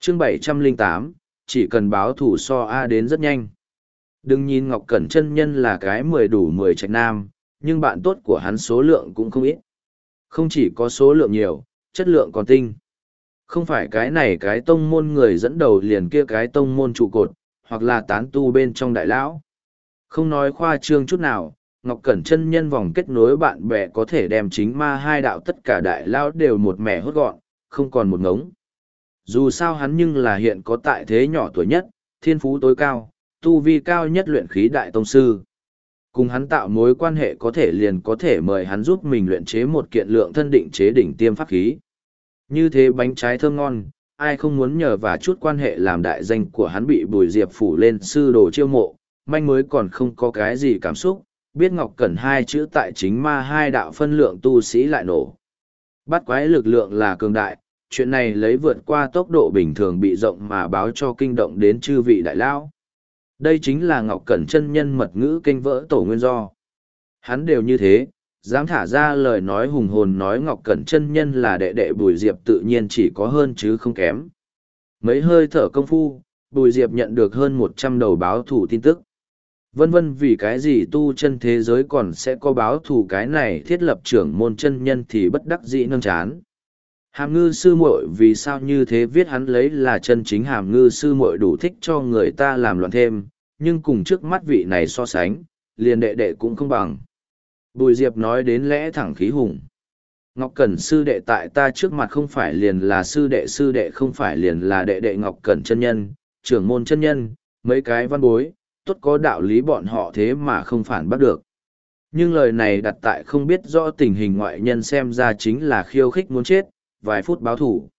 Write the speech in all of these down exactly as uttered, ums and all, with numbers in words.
chương bảy trăm lẻ tám, chỉ cần báo thủ so A đến rất nhanh. Đừng nhìn Ngọc Cẩn chân nhân là cái mười đủ mười trạch nam, nhưng bạn tốt của hắn số lượng cũng không ít. Không chỉ có số lượng nhiều, chất lượng còn tinh. Không phải cái này cái tông môn người dẫn đầu liền kia cái tông môn trụ cột, hoặc là tán tu bên trong đại lão. Không nói khoa trương chút nào, Ngọc Cẩn chân nhân vòng kết nối bạn bè có thể đem chính ma hai đạo tất cả đại lão đều một mẻ hốt gọn, không còn một ngống. Dù sao hắn nhưng là hiện có tại thế nhỏ tuổi nhất, thiên phú tối cao, tu vi cao nhất luyện khí đại tông sư. Cùng hắn tạo mối quan hệ có thể liền có thể mời hắn giúp mình luyện chế một kiện lượng thân định chế đỉnh tiêm pháp khí. Như thế bánh trái thơm ngon, ai không muốn nhờ và chút quan hệ làm đại danh của hắn bị Bùi Diệp phủ lên sư đồ chiêu mộ, manh mới còn không có cái gì cảm xúc, biết Ngọc Cẩn hai chữ tại chính ma hai đạo phân lượng tu sĩ lại nổ. Bắt quái lực lượng là cường đại, chuyện này lấy vượt qua tốc độ bình thường bị rộng mà báo cho kinh động đến chư vị đại lão. Đây chính là Ngọc Cẩn chân nhân mật ngữ kênh vỡ tổ nguyên do. Hắn đều như thế, dám thả ra lời nói hùng hồn nói Ngọc Cẩn chân nhân là đệ đệ Bùi Diệp tự nhiên chỉ có hơn chứ không kém. Mấy hơi thở công phu, Bùi Diệp nhận được hơn một trăm đầu báo thủ tin tức. Vân vân vì cái gì tu chân thế giới còn sẽ có báo thủ cái này thiết lập trưởng môn chân nhân thì bất đắc dĩ nâng chán. Hàm ngư sư muội vì sao như thế viết hắn lấy là chân chính hàm ngư sư muội đủ thích cho người ta làm loạn thêm, nhưng cùng trước mắt vị này so sánh, liền đệ đệ cũng không bằng. Bùi Diệp nói đến lẽ thẳng khí hùng. Ngọc Cẩn sư đệ tại ta trước mặt không phải liền là sư đệ sư đệ không phải liền là đệ đệ Ngọc Cẩn chân nhân, trưởng môn chân nhân, mấy cái văn bối, tốt có đạo lý bọn họ thế mà không phản bắt được. Nhưng lời này đặt tại không biết rõ tình hình ngoại nhân xem ra chính là khiêu khích muốn chết, vài phút báo thủ.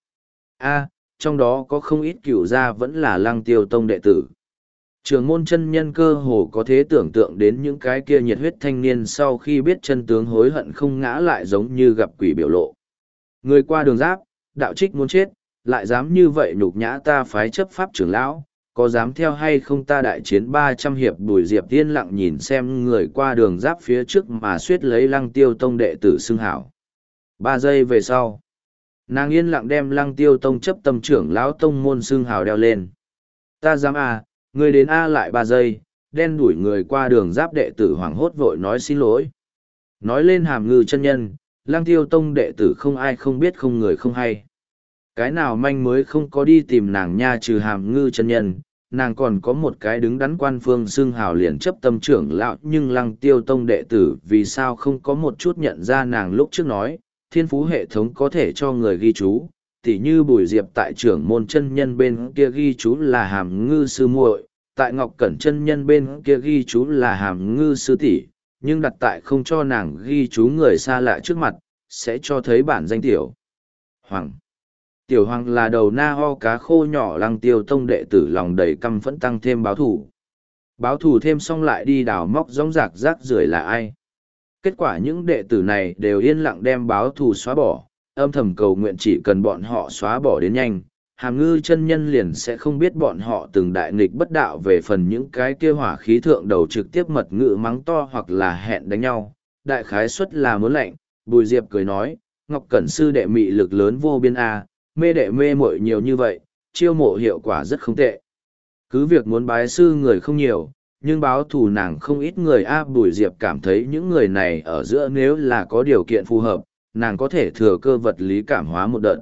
A, trong đó có không ít cửu gia vẫn là Lăng Tiêu tông đệ tử. Trường môn chân nhân cơ hồ có thể tưởng tượng đến những cái kia nhiệt huyết thanh niên sau khi biết chân tướng hối hận không ngã lại giống như gặp quỷ biểu lộ. Người qua đường giáp, đạo trích muốn chết, lại dám như vậy nhục nhã ta phái chấp pháp trưởng lão, có dám theo hay không ta đại chiến ba trăm hiệp. Bùi Diệp yên lặng nhìn xem người qua đường giáp phía trước mà suýt lấy Lăng Tiêu tông đệ tử xưng hảo. Ba giây về sau, nàng yên lặng đem Lăng Tiêu tông chấp tâm trưởng lão tông môn xưng hào đeo lên. Ta dám à, người đến A lại ba giây, đen đuổi người qua đường giáp đệ tử hoảng hốt vội nói xin lỗi. Nói lên hàm ngư chân nhân, Lăng Tiêu tông đệ tử không ai không biết không người không hay. Cái nào manh mới không có đi tìm nàng nha trừ hàm ngư chân nhân, nàng còn có một cái đứng đắn quan phương xưng hào liền chấp tâm trưởng lão, nhưng Lăng Tiêu tông đệ tử vì sao không có một chút nhận ra nàng lúc trước nói, thiên phú hệ thống có thể cho người ghi chú, tỉ như Bùi Diệp tại trưởng môn chân nhân bên kia ghi chú là hàm ngư sư muội, tại Ngọc Cẩn chân nhân bên kia ghi chú là hàm ngư sư tỷ, nhưng đặt tại không cho nàng ghi chú người xa lạ trước mặt, sẽ cho thấy bản danh tiểu Hoàng. Tiểu Hoàng là đầu na ho cá khô nhỏ Lăng Tiêu tông đệ tử lòng đầy căm phẫn tăng thêm báo thủ. Báo thủ thêm xong lại đi đào móc rõng rạc rác rưởi là ai. Kết quả những đệ tử này đều yên lặng đem báo thù xóa bỏ, âm thầm cầu nguyện chỉ cần bọn họ xóa bỏ đến nhanh, hàm ngư chân nhân liền sẽ không biết bọn họ từng đại nghịch bất đạo. Về phần những cái kia hỏa khí thượng đầu trực tiếp mật ngữ mắng to hoặc là hẹn đánh nhau, đại khái suất là muốn lệnh. Bùi Diệp cười nói, Ngọc Cẩn sư đệ mị lực lớn vô biên a, mê đệ mê muội nhiều như vậy, chiêu mộ hiệu quả rất không tệ. Cứ việc muốn bái sư người không nhiều, nhưng báo thù nàng không ít người a. Bùi Diệp cảm thấy những người này ở giữa nếu là có điều kiện phù hợp, nàng có thể thừa cơ vật lý cảm hóa một đợt.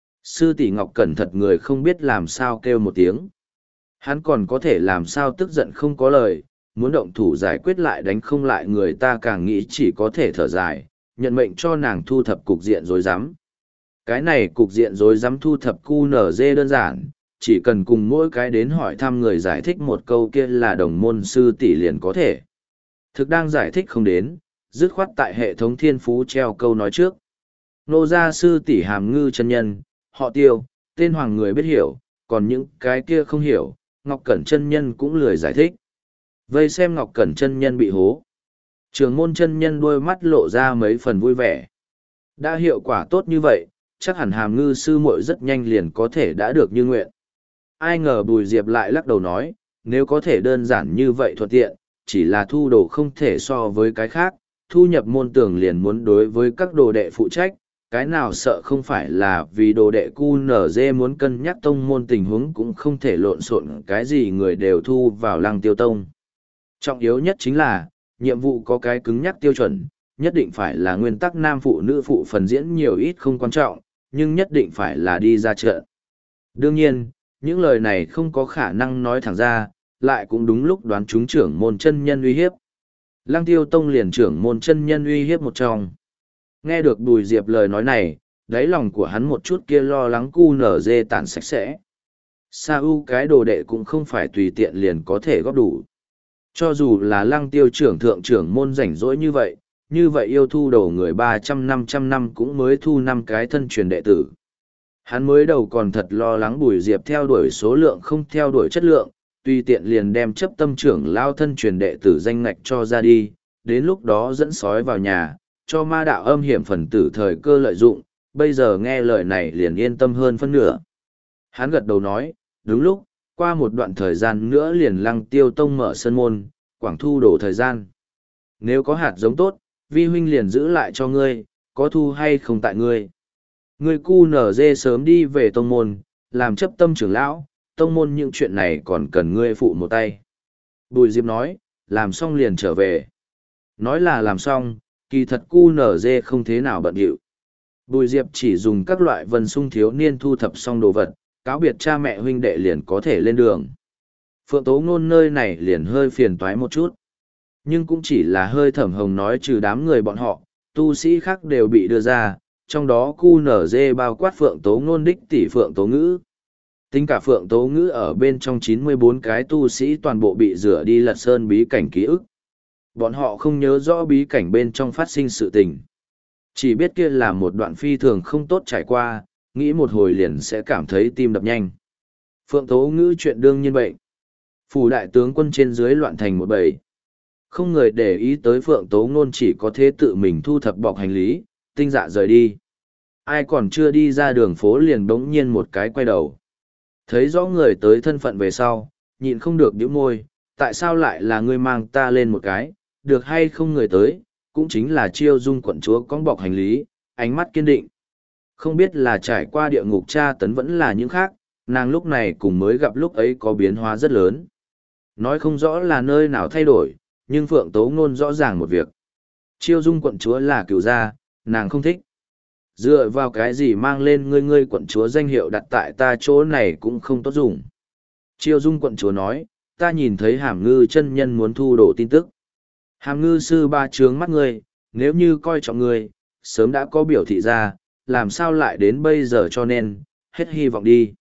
Sư tỷ Ngọc Cẩn thật người không biết làm sao kêu một tiếng. Hắn còn có thể làm sao tức giận không có lời, muốn động thủ giải quyết lại đánh không lại người ta càng nghĩ chỉ có thể thở dài, nhận mệnh cho nàng thu thập cục diện rối rắm. Cái này cục diện rối rắm thu thập cu nở dê đơn giản, chỉ cần cùng mỗi cái đến hỏi thăm người giải thích một câu kia là đồng môn sư tỷ liền có thể. Thực đang giải thích không đến, dứt khoát tại hệ thống thiên phú treo câu nói trước. Nô gia sư tỷ hàm ngư chân nhân, họ Tiêu, tên Hoàng người biết hiểu, còn những cái kia không hiểu, Ngọc Cẩn chân nhân cũng lười giải thích. Vây xem Ngọc Cẩn chân nhân bị hố. Trường môn chân nhân đôi mắt lộ ra mấy phần vui vẻ. Đã hiệu quả tốt như vậy, chắc hẳn hàm ngư sư muội rất nhanh liền có thể đã được như nguyện. Ai ngờ Bùi Diệp lại lắc đầu nói, nếu có thể đơn giản như vậy thuận tiện, chỉ là thu đồ không thể so với cái khác, thu nhập môn tưởng liền muốn đối với các đồ đệ phụ trách, cái nào sợ không phải là vì đồ đệ cu nở dê muốn cân nhắc tông môn tình huống cũng không thể lộn xộn cái gì người đều thu vào lăng tiêu tông. Trọng yếu nhất chính là, nhiệm vụ có cái cứng nhắc tiêu chuẩn, nhất định phải là nguyên tắc nam phụ nữ phụ phần diễn nhiều ít không quan trọng, nhưng nhất định phải là đi ra trận. Đương nhiên, những lời này không có khả năng nói thẳng ra, lại cũng đúng lúc đoán trúng trưởng môn chân nhân uy hiếp. Lăng tiêu tông liền trưởng môn chân nhân uy hiếp một trong. Nghe được Bùi Diệp lời nói này, đáy lòng của hắn một chút kia lo lắng cu nở dê tàn sạch sẽ. Sa U cái đồ đệ cũng không phải tùy tiện liền có thể góp đủ. Cho dù là lăng tiêu trưởng thượng trưởng môn rảnh rỗi như vậy, như vậy yêu thu đầu người ba trăm năm trăm năm cũng mới thu năm cái thân truyền đệ tử. Hắn mới đầu còn thật lo lắng Bùi Diệp theo đuổi số lượng không theo đuổi chất lượng, tùy tiện liền đem chấp tâm trưởng lao thân truyền đệ tử danh ngạch cho ra đi, đến lúc đó dẫn sói vào nhà, cho ma đạo âm hiểm phần tử thời cơ lợi dụng, bây giờ nghe lời này liền yên tâm hơn phân nửa. Hắn gật đầu nói, đúng lúc, qua một đoạn thời gian nữa liền lăng tiêu tông mở sân môn, quảng thu đổ thời gian. Nếu có hạt giống tốt, vi huynh liền giữ lại cho ngươi, có thu hay không tại ngươi. Ngươi cu nở dê sớm đi về tông môn, làm chấp tâm trưởng lão, tông môn những chuyện này còn cần ngươi phụ một tay. Bùi Diệp nói, làm xong liền trở về. Nói là làm xong, kỳ thật cu nở dê không thế nào bận điệu. Bùi Diệp chỉ dùng các loại vân sung thiếu niên thu thập xong đồ vật, cáo biệt cha mẹ huynh đệ liền có thể lên đường. Phượng Tố Ngôn nơi này liền hơi phiền toái một chút. Nhưng cũng chỉ là hơi thẩm hồng nói trừ đám người bọn họ, tu sĩ khác đều bị đưa ra, trong đó cu nở dê bao quát Phượng Tố Ngôn đích tỷ Phượng Tố Ngữ. Tính cả Phượng Tố Ngữ ở bên trong chín mươi bốn cái tu sĩ toàn bộ bị rửa đi lật sơn bí cảnh ký ức. Bọn họ không nhớ rõ bí cảnh bên trong phát sinh sự tình. Chỉ biết kia là một đoạn phi thường không tốt trải qua, nghĩ một hồi liền sẽ cảm thấy tim đập nhanh. Phượng Tố Ngữ chuyện đương nhiên bệnh. Phủ đại tướng quân trên dưới loạn thành một bầy. Không người để ý tới Phượng Tố Ngôn, chỉ có thế tự mình thu thập bọc hành lý, tinh dạ rời đi. Ai còn chưa đi ra đường phố liền bỗng nhiên một cái quay đầu. Thấy rõ người tới thân phận về sau, nhịn không được nhíu môi, tại sao lại là ngươi mang ta lên một cái, được hay không người tới, cũng chính là Chiêu Dung quận chúa con bọc hành lý, ánh mắt kiên định. Không biết là trải qua địa ngục tra tấn vẫn là những khác, nàng lúc này cùng mới gặp lúc ấy có biến hóa rất lớn. Nói không rõ là nơi nào thay đổi, nhưng Phượng Tố Ngôn rõ ràng một việc. Chiêu Dung quận chúa là cựu gia, nàng không thích. Dựa vào cái gì mang lên ngươi ngươi quận chúa danh hiệu đặt tại ta chỗ này cũng không tốt dùng. Chiêu Dung quận chúa nói, ta nhìn thấy Hàm Ngư chân nhân muốn thu đổ tin tức. Hàm Ngư sư ba trướng mắt ngươi, nếu như coi trọng ngươi, sớm đã có biểu thị ra, làm sao lại đến bây giờ cho nên, hết hy vọng đi.